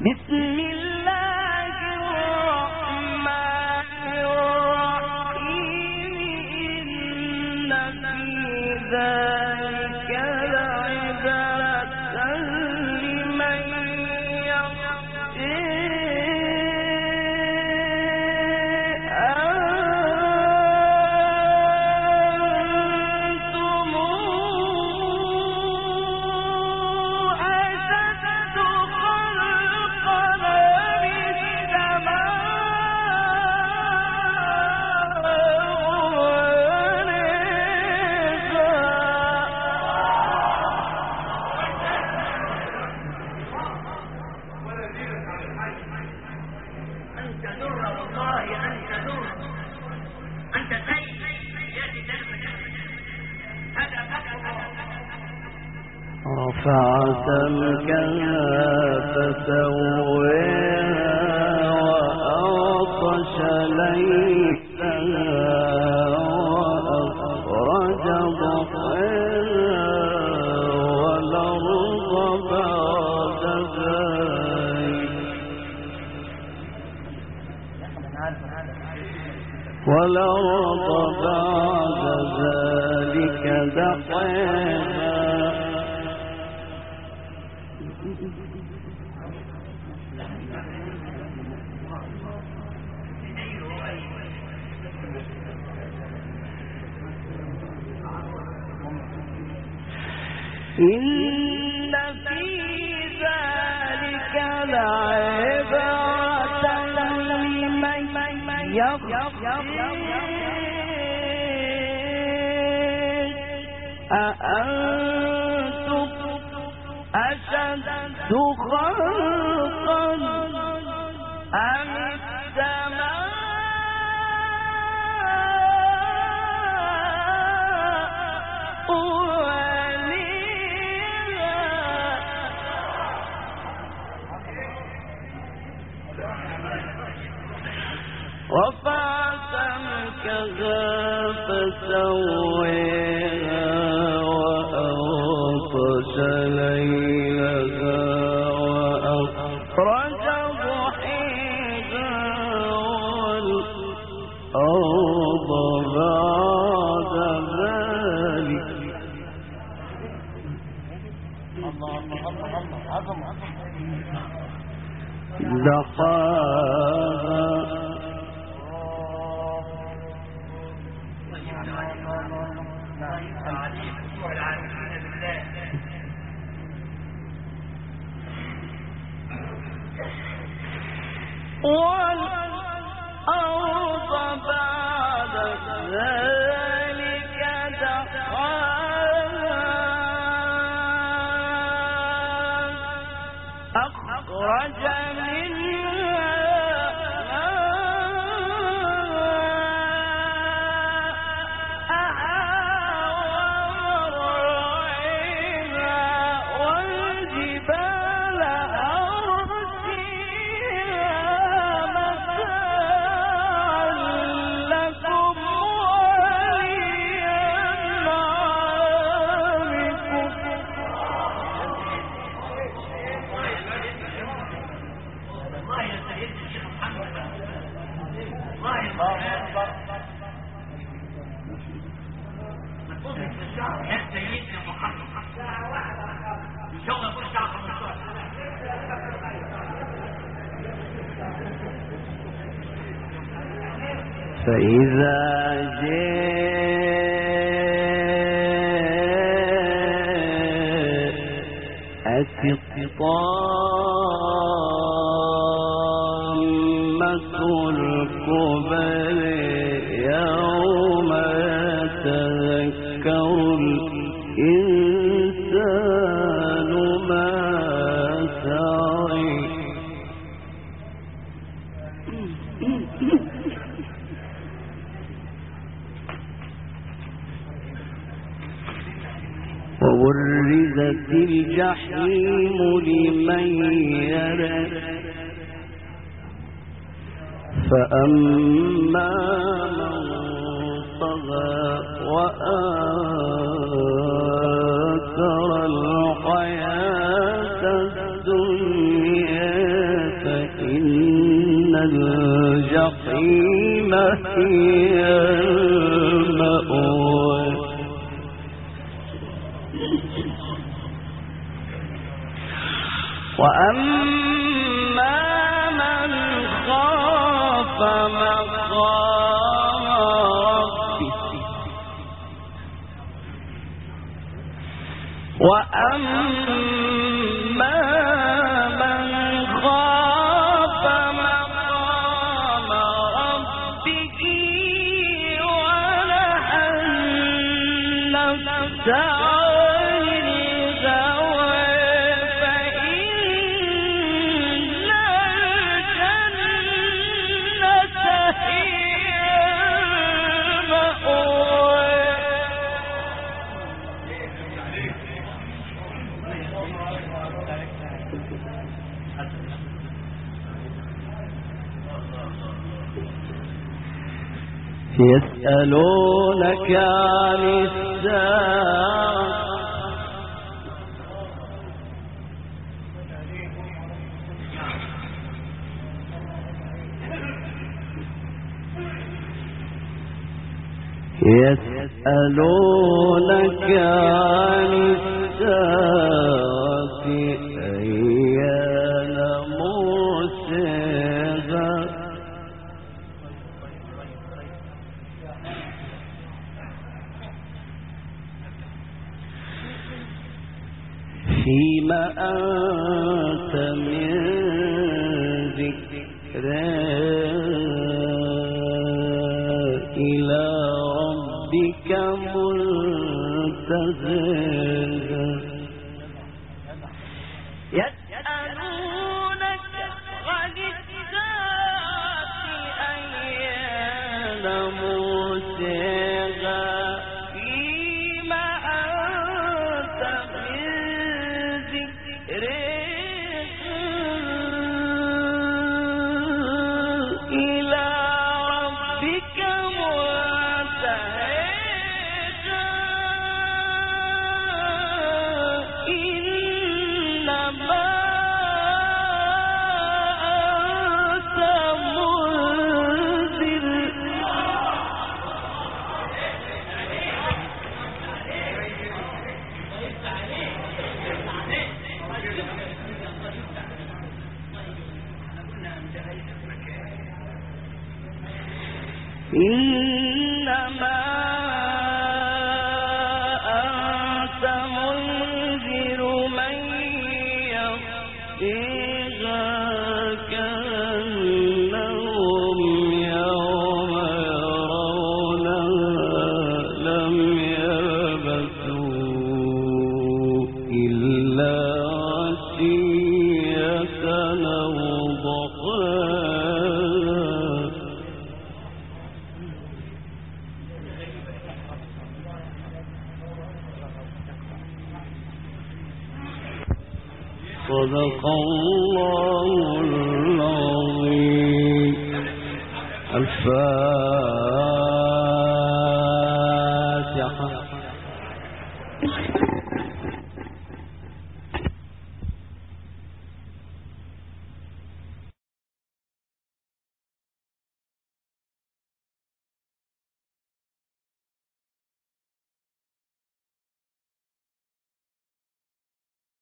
رفع سمكها فسواها وأغطش ليلها وأخرج ضحاها والأرض بعد ذلك دحاها إن في ذلك لعبرة لمن يخشى أأنتم أشد خلقا أم السماء رفع سمكها فسواها وأغطش ليلها وأخرج ضحيها والأرض بعد ذلك دحاها والأرض بعد ذلك دحاها أخرج فإذا جاءت الطامة الكبرى يوم يتذكر الإنسان ما سعى وبرزت الجحيم لمن يرى فأما من طغى وآثر الحياة الدنيا الجحيم هي المأوى وأما من خاف مقام ربه وأما من خاف مقام ربه ونهى النفس عن الهوى فإن الجنة هي المأوى يسألونك عن الساعة يسألونك عن الساعة أيان مرساها فيما أنت من ذكرها إلى ربك منتهاها يسألونك عن الساعة أيان مرساها فيما أنت من ذكرها إلى ربك منتهاها إنما أنت منذر إنما أنت منذر من يخشاها كأنهم يوم يرونها لم يلبثوا إلا عشية أو ضحاها صدق الله العظيم. الفاتحة.